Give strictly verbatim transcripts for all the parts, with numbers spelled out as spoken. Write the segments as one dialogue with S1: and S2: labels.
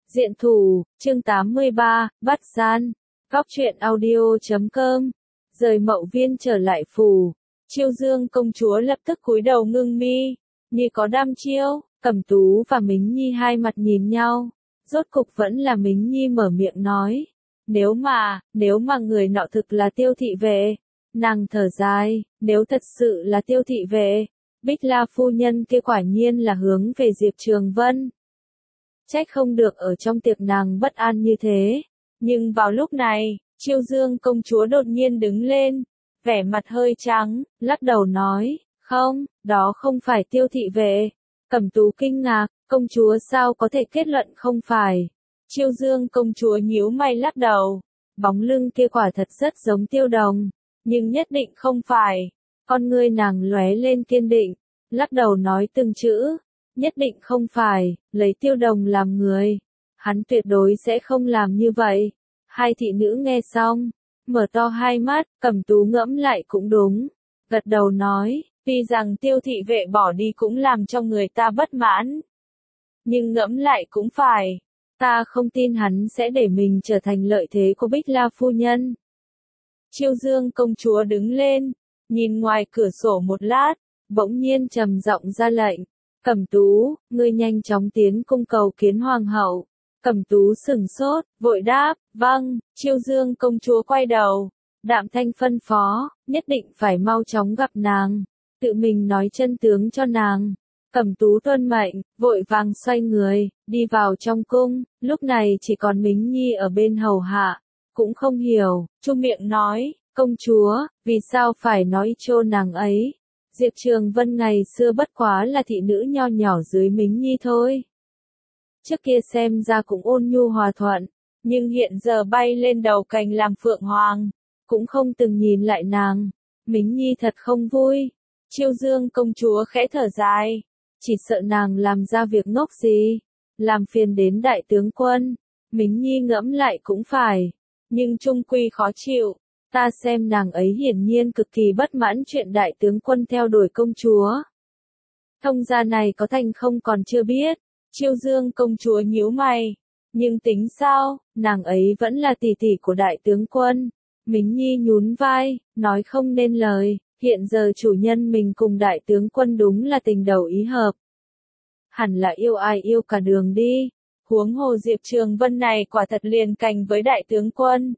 S1: Diện thủ, chương tám mươi ba, bắt gian. Góc truyện audio chấm com. Rời Mậu Viên trở lại phủ. Chiêu Dương công chúa lập tức cúi đầu ngưng mi, như có đăm chiêu. Cẩm Tú và Mính Nhi hai mặt nhìn nhau. Rốt cục vẫn là Mính Nhi mở miệng nói. Nếu mà, nếu mà người nọ thực là Tiêu thị vệ. Nàng thở dài, nếu thật sự là Tiêu thị vệ, Bích La phu nhân kia quả nhiên là hướng về Diệp Trường Vân. Trách không được ở trong tiệc nàng bất an như thế. Nhưng vào lúc này, Chiêu Dương công chúa đột nhiên đứng lên, vẻ mặt hơi trắng, lắc đầu nói, không, đó không phải Tiêu thị vệ. Cẩm Tú kinh ngạc, công chúa sao có thể kết luận không phải. Chiêu Dương công chúa nhíu mày lắc đầu, bóng lưng kia quả thật rất giống Tiêu Đồng, nhưng nhất định không phải. Con ngươi nàng lóe lên kiên định, lắc đầu nói từng chữ, nhất định không phải, lấy Tiêu Đồng làm người. Hắn tuyệt đối sẽ không làm như vậy. Hai thị nữ nghe xong, mở to hai mắt, Cẩm Tú ngẫm lại cũng đúng. Gật đầu nói, tuy rằng Tiêu thị vệ bỏ đi cũng làm cho người ta bất mãn. Nhưng ngẫm lại cũng phải, ta không tin hắn sẽ để mình trở thành lợi thế của Bích La phu nhân. Chiêu Dương công chúa đứng lên, nhìn ngoài cửa sổ một lát, bỗng nhiên trầm giọng ra lệnh. Cẩm Tú, ngươi nhanh chóng tiến cung cầu kiến hoàng hậu. Cẩm Tú sửng sốt, vội đáp, vâng. Chiêu Dương công chúa quay đầu, đạm thanh phân phó, nhất định phải mau chóng gặp nàng, tự mình nói chân tướng cho nàng. Cẩm Tú tuân mệnh, vội vàng xoay người, đi vào trong cung. Lúc này chỉ còn Mính Nhi ở bên hầu hạ, cũng không hiểu, chu miệng nói, công chúa, vì sao phải nói cho nàng ấy. Diệp Trường Vân ngày xưa bất quá là thị nữ nho nhỏ dưới Mính Nhi thôi. Trước kia xem ra cũng ôn nhu hòa thuận, nhưng hiện giờ bay lên đầu cành làm phượng hoàng, cũng không từng nhìn lại nàng. Mính Nhi thật không vui. Chiêu Dương công chúa khẽ thở dài, chỉ sợ nàng làm ra việc ngốc gì, làm phiền đến đại tướng quân. Mính Nhi ngẫm lại cũng phải, nhưng chung quy khó chịu. Ta xem nàng ấy hiển nhiên cực kỳ bất mãn chuyện đại tướng quân theo đuổi công chúa. Thông gia này có thành không còn chưa biết. Chiêu Dương công chúa nhíu mày. Nhưng tính sao, nàng ấy vẫn là tỷ tỷ của đại tướng quân. Mính Nhi nhún vai, nói không nên lời. Hiện giờ chủ nhân mình cùng đại tướng quân đúng là tình đầu ý hợp. Hẳn là yêu ai yêu cả đường đi. Huống hồ Diệp Trường Vân này quả thật liền cành với đại tướng quân.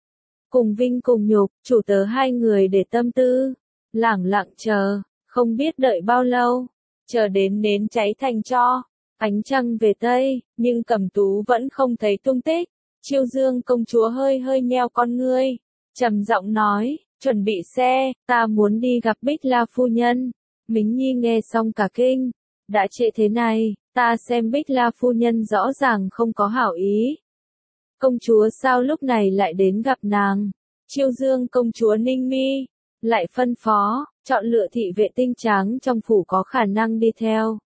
S1: Cùng vinh cùng nhục, chủ tớ hai người để tâm tư, lẳng lặng chờ, không biết đợi bao lâu, chờ đến nến cháy thành tro, ánh trăng về Tây, nhưng Cẩm Tú vẫn không thấy tung tích. Chiêu Dương công chúa hơi hơi nheo con ngươi, trầm giọng nói, chuẩn bị xe, ta muốn đi gặp Bích La phu nhân. Mính Nhi nghe xong cả kinh, đã trễ thế này, ta xem Bích La phu nhân rõ ràng không có hảo ý. Công chúa sao lúc này lại đến gặp nàng? Chiêu Dương công chúa ninh mi, lại phân phó, chọn lựa thị vệ tinh tráng trong phủ có khả năng đi theo.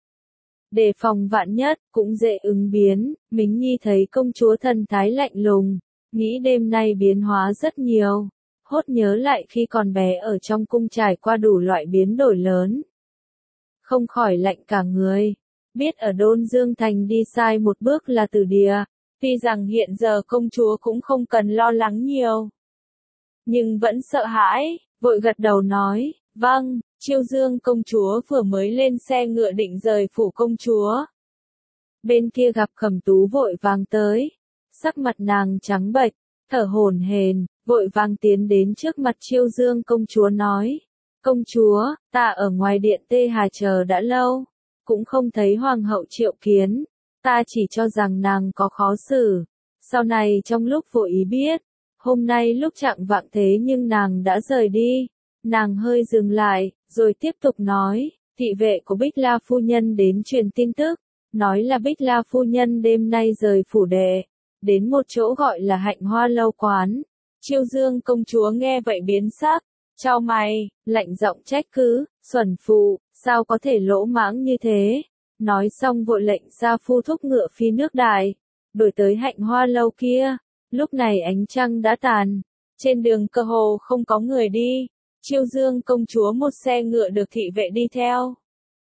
S1: Đề phòng vạn nhất, cũng dễ ứng biến. Mính Nhi thấy công chúa thần thái lạnh lùng, nghĩ đêm nay biến hóa rất nhiều. Hốt nhớ lại khi còn bé ở trong cung trải qua đủ loại biến đổi lớn. Không khỏi lạnh cả người, biết ở Đôn Dương Thành đi sai một bước là tử địa. Tuy rằng hiện giờ công chúa cũng không cần lo lắng nhiều, nhưng vẫn sợ hãi, vội gật đầu nói, vâng. Chiêu Dương công chúa vừa mới lên xe ngựa định rời phủ công chúa. Bên kia gặp Cẩm Tú vội vàng tới, sắc mặt nàng trắng bệch, thở hổn hển, vội vàng tiến đến trước mặt Chiêu Dương công chúa nói, công chúa, ta ở ngoài điện Tê Hà chờ đã lâu, cũng không thấy hoàng hậu triệu kiến. Ta chỉ cho rằng nàng có khó xử, sau này trong lúc vô ý biết, hôm nay lúc chạng vạng thế nhưng nàng đã rời đi. Nàng hơi dừng lại, rồi tiếp tục nói, thị vệ của Bích La phu nhân đến truyền tin tức, nói là Bích La phu nhân đêm nay rời phủ đệ, đến một chỗ gọi là Hạnh Hoa lâu quán. Chiêu Dương công chúa nghe vậy biến sắc, chau mày, lạnh giọng trách cứ, xuẩn phụ, sao có thể lỗ mãng như thế. Nói xong vội lệnh ra phu thúc ngựa phi nước đại, đuổi tới Hạnh Hoa lâu kia. Lúc này ánh trăng đã tàn, trên đường cơ hồ không có người đi. Chiêu Dương công chúa một xe ngựa được thị vệ đi theo.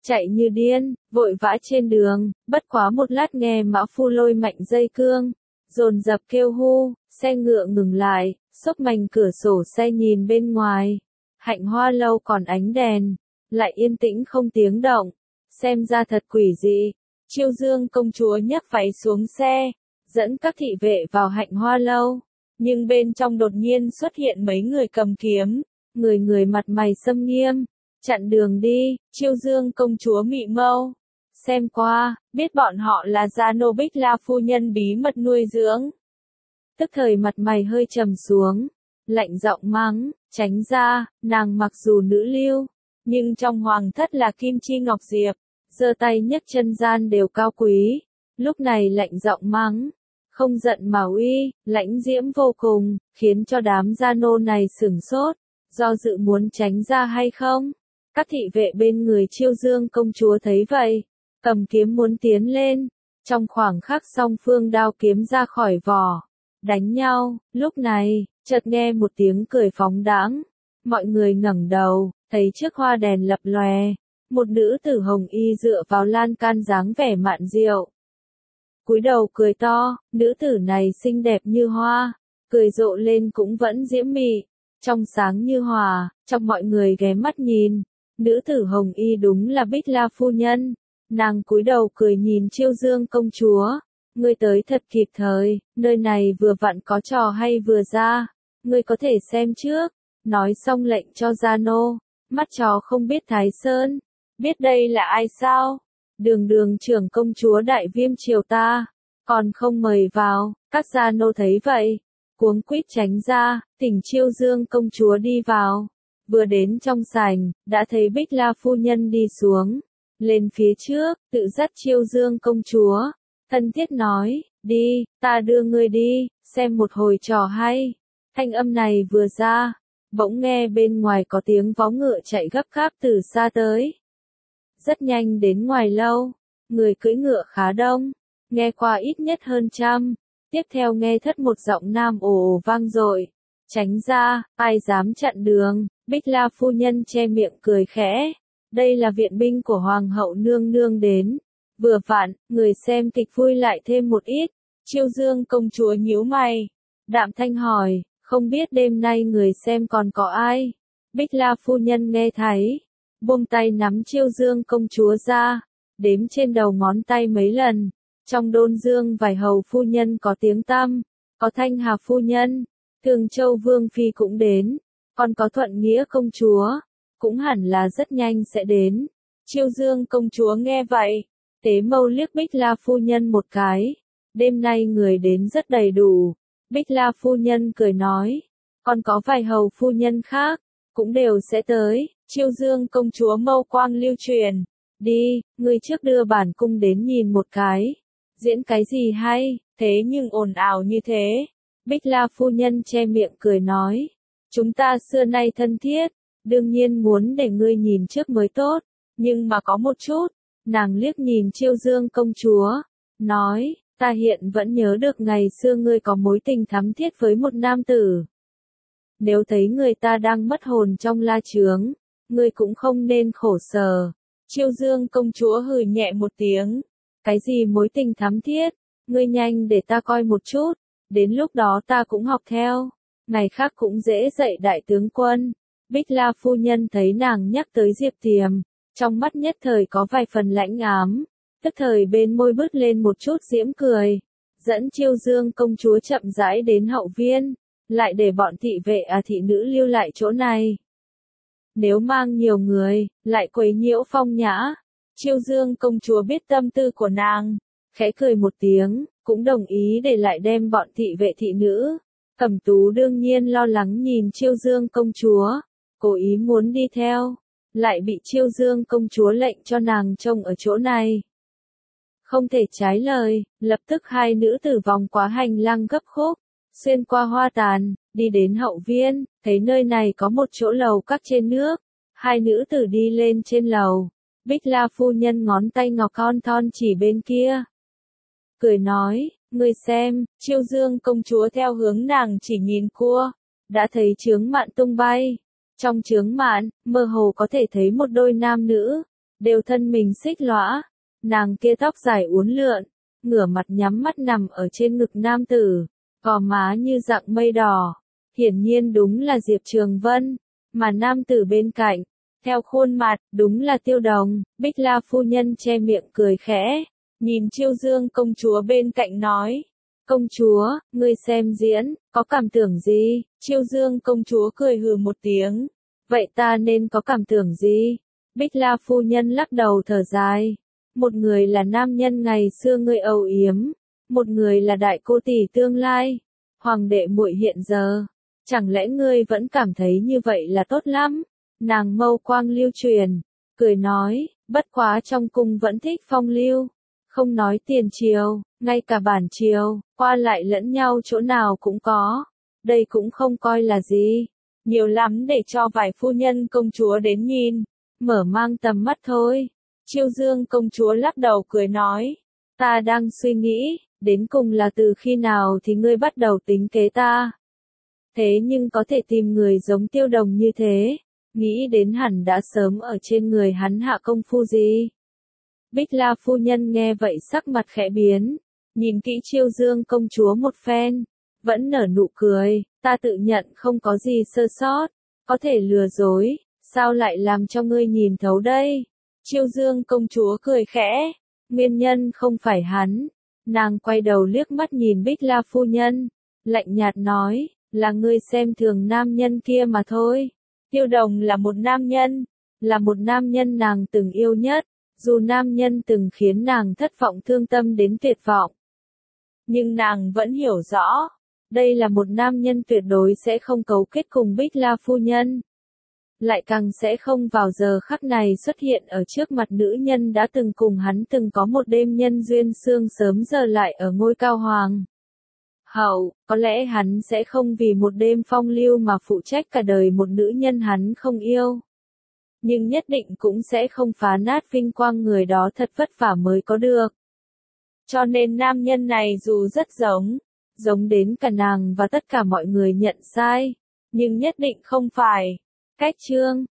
S1: chạy như điên, vội vã trên đường, bất quá một lát nghe mã phu lôi mạnh dây cương, dồn dập kêu hu, xe ngựa ngừng lại, xốc mảnh cửa sổ xe nhìn bên ngoài, Hạnh Hoa lâu còn ánh đèn, lại yên tĩnh không tiếng động, xem ra thật quỷ dị. Chiêu Dương công chúa nhấc váy xuống xe, dẫn các thị vệ vào Hạnh Hoa lâu, nhưng bên trong đột nhiên xuất hiện mấy người cầm kiếm, người người mặt mày xâm nghiêm, chặn đường đi. Chiêu Dương công chúa mị mâu, xem qua, biết bọn họ là gia nô Bích La phu nhân bí mật nuôi dưỡng. Tức thời mặt mày hơi trầm xuống, lạnh giọng mắng, tránh ra, nàng mặc dù nữ lưu, nhưng trong hoàng thất là kim chi ngọc diệp, giơ tay nhấc chân gian đều cao quý. Lúc này lạnh giọng mắng, không giận mà uy, lãnh diễm vô cùng, khiến cho đám gia nô này sửng sốt, do dự muốn tránh ra hay không. Các thị vệ bên người Chiêu Dương công chúa thấy vậy, cầm kiếm muốn tiến lên, trong khoảng khắc song phương đao kiếm ra khỏi vỏ, đánh nhau. Lúc này, chợt nghe một tiếng cười phóng đãng, mọi người ngẩng đầu, thấy trước hoa đèn lập lòe, một nữ tử hồng y dựa vào lan can dáng vẻ mạn diệu, cúi đầu cười to. Nữ tử này xinh đẹp như hoa, cười rộ lên cũng vẫn diễm mị, trong sáng như hòa. Trong mọi người ghé mắt nhìn, nữ tử hồng y đúng là Bích La phu nhân. Nàng cúi đầu cười nhìn Chiêu Dương công chúa, ngươi tới thật kịp thời, nơi này vừa vặn có trò hay vừa ra, ngươi có thể xem trước. Nói xong lệnh cho gia nô, mắt chó không biết Thái Sơn, biết đây là ai sao? Đường đường trưởng công chúa Đại Viêm triều ta, còn không mời vào. Các gia nô thấy vậy, cuống quýt tránh ra, thỉnh Chiêu Dương công chúa đi vào. Vừa đến trong sảnh, đã thấy Bích La phu nhân đi xuống, lên phía trước, tự dắt Chiêu Dương công chúa, thân thiết nói, đi, ta đưa ngươi đi, xem một hồi trò hay. Thanh âm này vừa ra, bỗng nghe bên ngoài có tiếng vó ngựa chạy gấp gáp từ xa tới. Rất nhanh đến ngoài lâu, người cưỡi ngựa khá đông, nghe qua ít nhất hơn trăm. Tiếp theo nghe thất một giọng nam ồ ồ vang dội, tránh ra, ai dám chặn đường. Bích La phu nhân che miệng cười khẽ, đây là viện binh của Hoàng hậu nương nương đến, vừa vặn, người xem kịch vui lại thêm một ít. Chiêu Dương công chúa nhíu mày, đạm thanh hỏi, không biết đêm nay người xem còn có ai? Bích La phu nhân nghe thấy, buông tay nắm Chiêu Dương công chúa ra, đếm trên đầu ngón tay mấy lần. Trong đôn dương vài hầu phu nhân có tiếng tăm, có Thanh Hà phu nhân, Thường Châu vương phi cũng đến, còn có Thuận Nghĩa công chúa, cũng hẳn là rất nhanh sẽ đến. Chiêu Dương công chúa nghe vậy, tế mâu liếc Bích La phu nhân một cái, đêm nay người đến rất đầy đủ. Bích La phu nhân cười nói, còn có vài hầu phu nhân khác, cũng đều sẽ tới. Chiêu Dương công chúa mâu quang lưu truyền, đi, người trước đưa bản cung đến nhìn một cái, diễn cái gì hay, thế nhưng ồn ào như thế. Bích La phu nhân che miệng cười nói, chúng ta xưa nay thân thiết, đương nhiên muốn để ngươi nhìn trước mới tốt, nhưng mà có một chút. Nàng liếc nhìn Chiêu Dương công chúa, nói, ta hiện vẫn nhớ được ngày xưa ngươi có mối tình thắm thiết với một nam tử. Nếu thấy người ta đang mất hồn trong la chướng, ngươi cũng không nên khổ sở. Chiêu Dương công chúa hừ nhẹ một tiếng, cái gì mối tình thắm thiết, ngươi nhanh để ta coi một chút, đến lúc đó ta cũng học theo, ngày khác cũng dễ dạy đại tướng quân. Bích La phu nhân thấy nàng nhắc tới Diệp Tiềm, trong mắt nhất thời có vài phần lãnh ám, tức thời bên môi bứt lên một chút diễm cười, dẫn Chiêu Dương công chúa chậm rãi đến hậu viên, lại để bọn thị vệ à thị nữ lưu lại chỗ này. Nếu mang nhiều người, lại quấy nhiễu phong nhã. Chiêu Dương công chúa biết tâm tư của nàng, khẽ cười một tiếng, cũng đồng ý để lại đem bọn thị vệ thị nữ. Cẩm Tú đương nhiên lo lắng nhìn Chiêu Dương công chúa, cố ý muốn đi theo, lại bị Chiêu Dương công chúa lệnh cho nàng trông ở chỗ này. Không thể trái lời, lập tức hai nữ tử vòng qua hành lang gấp khúc, xuyên qua hoa tàn, đi đến hậu viên, thấy nơi này có một chỗ lầu các trên nước, hai nữ tử đi lên trên lầu. Bích La phu nhân ngón tay ngọc thon thon chỉ bên kia, cười nói, ngươi xem. Chiêu Dương công chúa theo hướng nàng chỉ nhìn cua, đã thấy chướng mạn tung bay. Trong chướng mạn, mơ hồ có thể thấy một đôi nam nữ, đều thân mình xích lõa, nàng kia tóc dài uốn lượn, ngửa mặt nhắm mắt nằm ở trên ngực nam tử, gò má như dạng mây đỏ, hiển nhiên đúng là Diệp Trường Vân, mà nam tử bên cạnh, theo khuôn mặt, đúng là Tiêu Đồng. Bích La phu nhân che miệng cười khẽ, nhìn Chiêu Dương công chúa bên cạnh nói, công chúa, ngươi xem diễn, có cảm tưởng gì? Chiêu Dương công chúa cười hừ một tiếng, vậy ta nên có cảm tưởng gì? Bích La phu nhân lắc đầu thở dài, một người là nam nhân ngày xưa ngươi âu yếm, một người là đại cô tỷ tương lai, hoàng đệ muội hiện giờ, chẳng lẽ ngươi vẫn cảm thấy như vậy là tốt lắm? Nàng mâu quang lưu truyền, cười nói, bất quá trong cung vẫn thích phong lưu, không nói tiền triều, ngay cả bản triều, qua lại lẫn nhau chỗ nào cũng có, đây cũng không coi là gì, nhiều lắm để cho vài phu nhân công chúa đến nhìn, mở mang tầm mắt thôi. Chiêu Dương công chúa lắc đầu cười nói, ta đang suy nghĩ, đến cùng là từ khi nào thì ngươi bắt đầu tính kế ta. Thế nhưng có thể tìm người giống Tiêu Đồng như thế, nghĩ đến hẳn đã sớm ở trên người hắn hạ công phu gì. Bích La phu nhân nghe vậy sắc mặt khẽ biến, nhìn kỹ Chiêu Dương công chúa một phen, vẫn nở nụ cười, ta tự nhận không có gì sơ sót, có thể lừa dối, sao lại làm cho ngươi nhìn thấu đây? Chiêu Dương công chúa cười khẽ, nguyên nhân không phải hắn. Nàng quay đầu liếc mắt nhìn Bích La phu nhân, lạnh nhạt nói, là ngươi xem thường nam nhân kia mà thôi. Tiêu Đồng là một nam nhân, là một nam nhân nàng từng yêu nhất, dù nam nhân từng khiến nàng thất vọng thương tâm đến tuyệt vọng. Nhưng nàng vẫn hiểu rõ, đây là một nam nhân tuyệt đối sẽ không cấu kết cùng Bích La phu nhân. Lại càng sẽ không vào giờ khắc này xuất hiện ở trước mặt nữ nhân đã từng cùng hắn từng có một đêm nhân duyên sương sớm giờ lại ở ngôi cao hoàng. Hậu, có lẽ hắn sẽ không vì một đêm phong lưu mà phụ trách cả đời một nữ nhân hắn không yêu. Nhưng nhất định cũng sẽ không phá nát vinh quang người đó thật vất vả mới có được. Cho nên nam nhân này dù rất giống, giống đến cả nàng và tất cả mọi người nhận sai, nhưng nhất định không phải. Cách chương